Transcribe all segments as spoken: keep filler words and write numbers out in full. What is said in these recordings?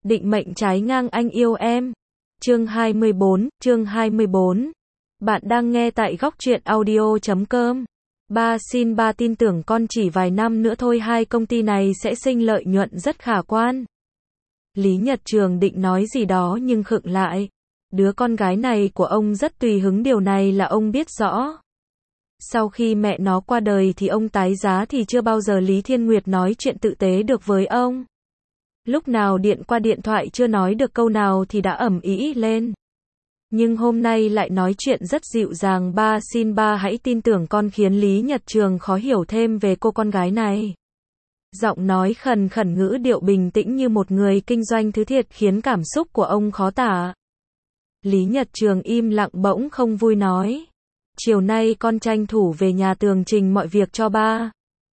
Định mệnh trái ngang anh yêu em. Chương hai mươi bốn, chương hai mươi bốn. Bạn đang nghe tại góc truyện audio chấm com. Ba xin ba tin tưởng con chỉ vài năm nữa thôi hai công ty này sẽ sinh lợi nhuận rất khả quan. Lý Nhật Trường định nói gì đó nhưng khựng lại. Đứa con gái này của ông rất tùy hứng, điều này là ông biết rõ. Sau khi mẹ nó qua đời thì ông tái giá thì chưa bao giờ Lý Thiên Nguyệt nói chuyện tử tế được với ông. Lúc nào điện qua điện thoại chưa nói được câu nào thì đã ầm ĩ lên. Nhưng hôm nay lại nói chuyện rất dịu dàng, ba xin ba hãy tin tưởng con, khiến Lý Nhật Trường khó hiểu thêm về cô con gái này. Giọng nói khẩn khẩn, ngữ điệu bình tĩnh như một người kinh doanh thứ thiệt, khiến cảm xúc của ông khó tả. Lý Nhật Trường im lặng, bỗng không vui nói. Chiều nay con tranh thủ về nhà tường trình mọi việc cho ba.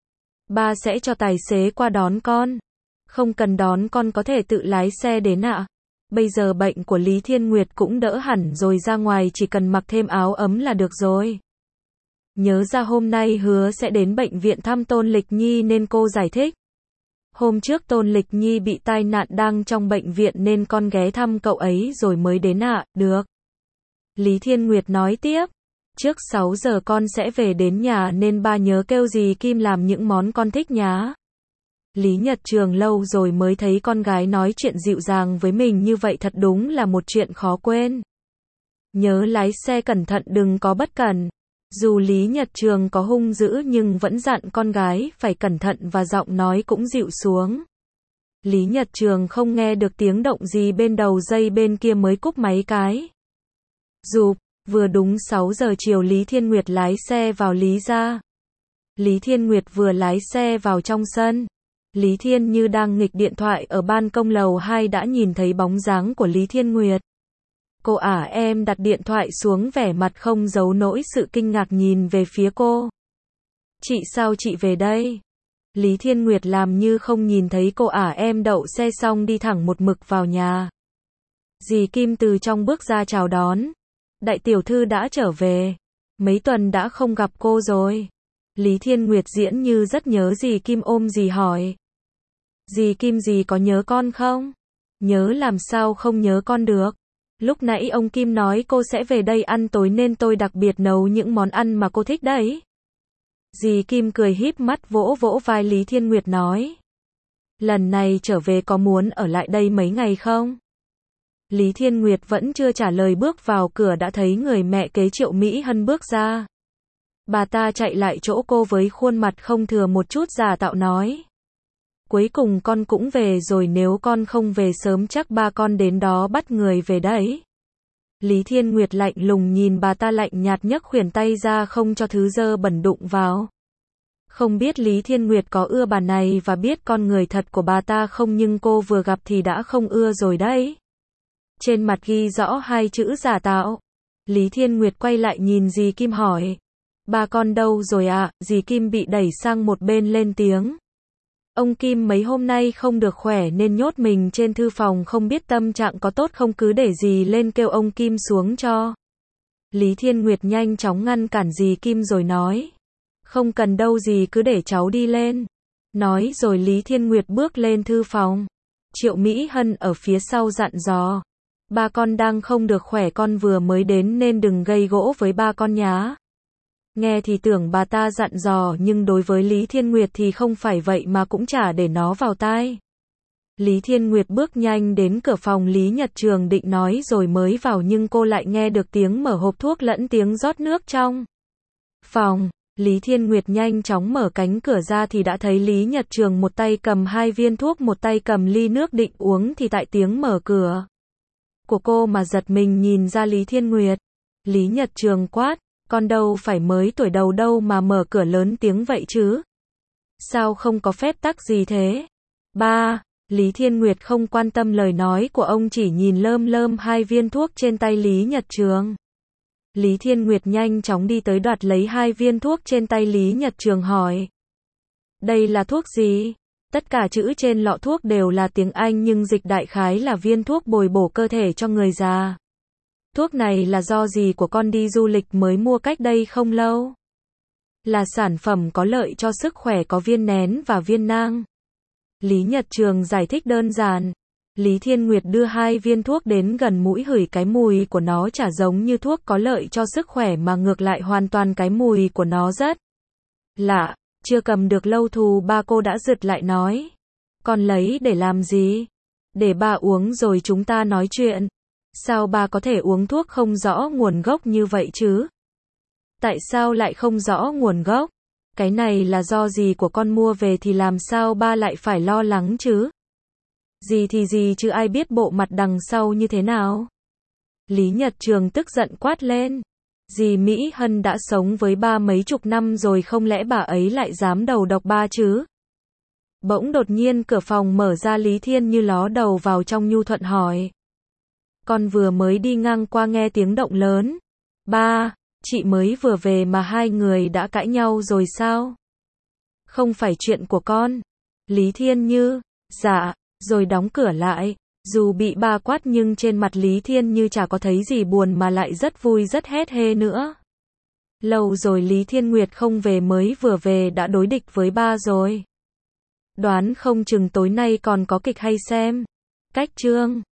Ba sẽ cho tài xế qua đón con. Không cần đón, con có thể tự lái xe đến ạ. Bây giờ bệnh của Lý Thiên Nguyệt cũng đỡ hẳn rồi, ra ngoài chỉ cần mặc thêm áo ấm là được rồi. Nhớ ra hôm nay hứa sẽ đến bệnh viện thăm Tôn Lịch Nhi nên cô giải thích. Hôm trước Tôn Lịch Nhi bị tai nạn đang trong bệnh viện nên con ghé thăm cậu ấy rồi mới đến ạ. À, được. Lý Thiên Nguyệt nói tiếp. Trước sáu giờ con sẽ về đến nhà nên ba nhớ kêu dì Kim làm những món con thích nhá. Lý Nhật Trường lâu rồi mới thấy con gái nói chuyện dịu dàng với mình như vậy, thật đúng là một chuyện khó quên. Nhớ lái xe cẩn thận, đừng có bất cẩn. Dù Lý Nhật Trường có hung dữ nhưng vẫn dặn con gái phải cẩn thận và giọng nói cũng dịu xuống. Lý Nhật Trường không nghe được tiếng động gì bên đầu dây bên kia mới cúp máy cái. Dù vừa đúng sáu giờ chiều Lý Thiên Nguyệt lái xe vào Lý gia. Lý Thiên Nguyệt vừa lái xe vào trong sân. Lý Thiên Như đang nghịch điện thoại ở ban công lầu hai đã nhìn thấy bóng dáng của Lý Thiên Nguyệt. Cô ả à, em đặt điện thoại xuống, vẻ mặt không giấu nổi sự kinh ngạc nhìn về phía cô. Chị sao chị về đây? Lý Thiên Nguyệt làm như không nhìn thấy cô ả à, em đậu xe xong đi thẳng một mực vào nhà. Dì Kim từ trong bước ra chào đón. Đại tiểu thư đã trở về. Mấy tuần đã không gặp cô rồi. Lý Thiên Nguyệt diễn như rất nhớ dì Kim, ôm dì hỏi. Dì Kim, dì có nhớ con không? Nhớ, làm sao không nhớ con được. Lúc nãy ông Kim nói cô sẽ về đây ăn tối nên tôi đặc biệt nấu những món ăn mà cô thích đấy. Dì Kim cười híp mắt vỗ vỗ vai Lý Thiên Nguyệt nói. Lần này trở về có muốn ở lại đây mấy ngày không? Lý Thiên Nguyệt vẫn chưa trả lời, bước vào cửa đã thấy người mẹ kế Triệu Mỹ Hân bước ra. Bà ta chạy lại chỗ cô với khuôn mặt không thừa một chút giả tạo nói. Cuối cùng con cũng về rồi, nếu con không về sớm chắc ba con đến đó bắt người về đấy. Lý Thiên Nguyệt lạnh lùng nhìn bà ta, lạnh nhạt nhấc khuỷu tay ra không cho thứ dơ bẩn đụng vào. Không biết Lý Thiên Nguyệt có ưa bà này và biết con người thật của bà ta không, nhưng cô vừa gặp thì đã không ưa rồi đấy. Trên mặt ghi rõ hai chữ giả tạo. Lý Thiên Nguyệt quay lại nhìn dì Kim hỏi. Ba con đâu rồi ạ? À? Dì Kim bị đẩy sang một bên lên tiếng. Ông Kim mấy hôm nay không được khỏe nên nhốt mình trên thư phòng, không biết tâm trạng có tốt không, cứ để dì lên kêu ông Kim xuống cho. Lý Thiên Nguyệt nhanh chóng ngăn cản dì Kim rồi nói. Không cần đâu dì, cứ để cháu đi lên. Nói rồi Lý Thiên Nguyệt bước lên thư phòng. Triệu Mỹ Hân ở phía sau dặn dò. Ba con đang không được khỏe, con vừa mới đến nên đừng gây gỗ với ba con nhá. Nghe thì tưởng bà ta dặn dò nhưng đối với Lý Thiên Nguyệt thì không phải vậy mà cũng chả để nó vào tai. Lý Thiên Nguyệt bước nhanh đến cửa phòng Lý Nhật Trường định nói rồi mới vào, nhưng cô lại nghe được tiếng mở hộp thuốc lẫn tiếng rót nước trong phòng. Lý Thiên Nguyệt nhanh chóng mở cánh cửa ra thì đã thấy Lý Nhật Trường một tay cầm hai viên thuốc, một tay cầm ly nước định uống, thì tại tiếng mở cửa của cô mà giật mình nhìn ra Lý Thiên Nguyệt. Lý Nhật Trường quát. Con đâu phải mới tuổi đầu đâu mà mở cửa lớn tiếng vậy chứ? Sao không có phép tắc gì thế? Ba, Lý Thiên Nguyệt không quan tâm lời nói của ông, chỉ nhìn lơm lơm hai viên thuốc trên tay Lý Nhật Trường. Lý Thiên Nguyệt nhanh chóng đi tới đoạt lấy hai viên thuốc trên tay Lý Nhật Trường hỏi. Đây là thuốc gì? Tất cả chữ trên lọ thuốc đều là tiếng Anh nhưng dịch đại khái là viên thuốc bồi bổ cơ thể cho người già. Thuốc này là do dì của con đi du lịch mới mua cách đây không lâu. Là sản phẩm có lợi cho sức khỏe, có viên nén và viên nang. Lý Nhật Trường giải thích đơn giản. Lý Thiên Nguyệt đưa hai viên thuốc đến gần mũi hửi cái mùi của nó chả giống như thuốc có lợi cho sức khỏe mà ngược lại hoàn toàn cái mùi của nó rất lạ. Chưa cầm được lâu thù ba cô đã giật lại nói. Con lấy để làm gì? Để ba uống rồi chúng ta nói chuyện. Sao ba có thể uống thuốc không rõ nguồn gốc như vậy chứ? Tại sao lại không rõ nguồn gốc? Cái này là do gì của con mua về thì làm sao ba lại phải lo lắng chứ? Gì thì gì chứ ai biết bộ mặt đằng sau như thế nào? Lý Nhật Trường tức giận quát lên. Dì Mỹ Hân đã sống với ba mấy chục năm rồi không lẽ bà ấy lại dám đầu độc ba chứ? Bỗng đột nhiên cửa phòng mở ra Lý Thiên Như ló đầu vào trong nhu thuận hỏi. Con vừa mới đi ngang qua nghe tiếng động lớn. Ba, chị mới vừa về mà hai người đã cãi nhau rồi sao? Không phải chuyện của con. Lý Thiên Như, dạ, rồi đóng cửa lại. Dù bị ba quát nhưng trên mặt Lý Thiên Như chả có thấy gì buồn mà lại rất vui rất hét hê nữa. Lâu rồi Lý Thiên Nguyệt không về mới vừa về đã đối địch với ba rồi. Đoán không chừng tối nay còn có kịch hay xem. Cách chương